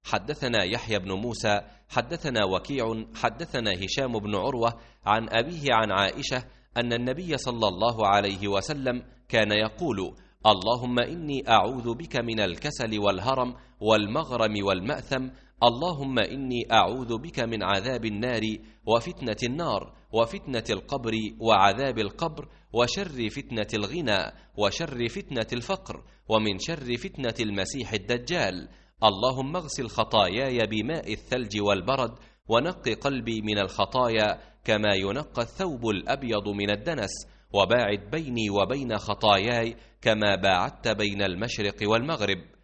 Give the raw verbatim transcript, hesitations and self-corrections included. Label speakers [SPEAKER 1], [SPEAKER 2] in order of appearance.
[SPEAKER 1] حدثنا يحيى بن موسى حدثنا وكيع حدثنا هشام بن عروة عن أبيه عن عائشة أن النبي صلى الله عليه وسلم كان يقول: اللهم إني أعوذ بك من الكسل والهرم والمغرم والمأثم، اللهم إني أعوذ بك من عذاب النار وفتنة النار وفتنة القبر وعذاب القبر وشر فتنة الغنى وشر فتنة الفقر ومن شر فتنة المسيح الدجال. اللهم اغسل خطاياي بماء الثلج والبرد ونق قلبي من الخطايا كما ينقى الثوب الأبيض من الدنس، وباعد بيني وبين خطاياي كما باعدت بين المشرق والمغرب.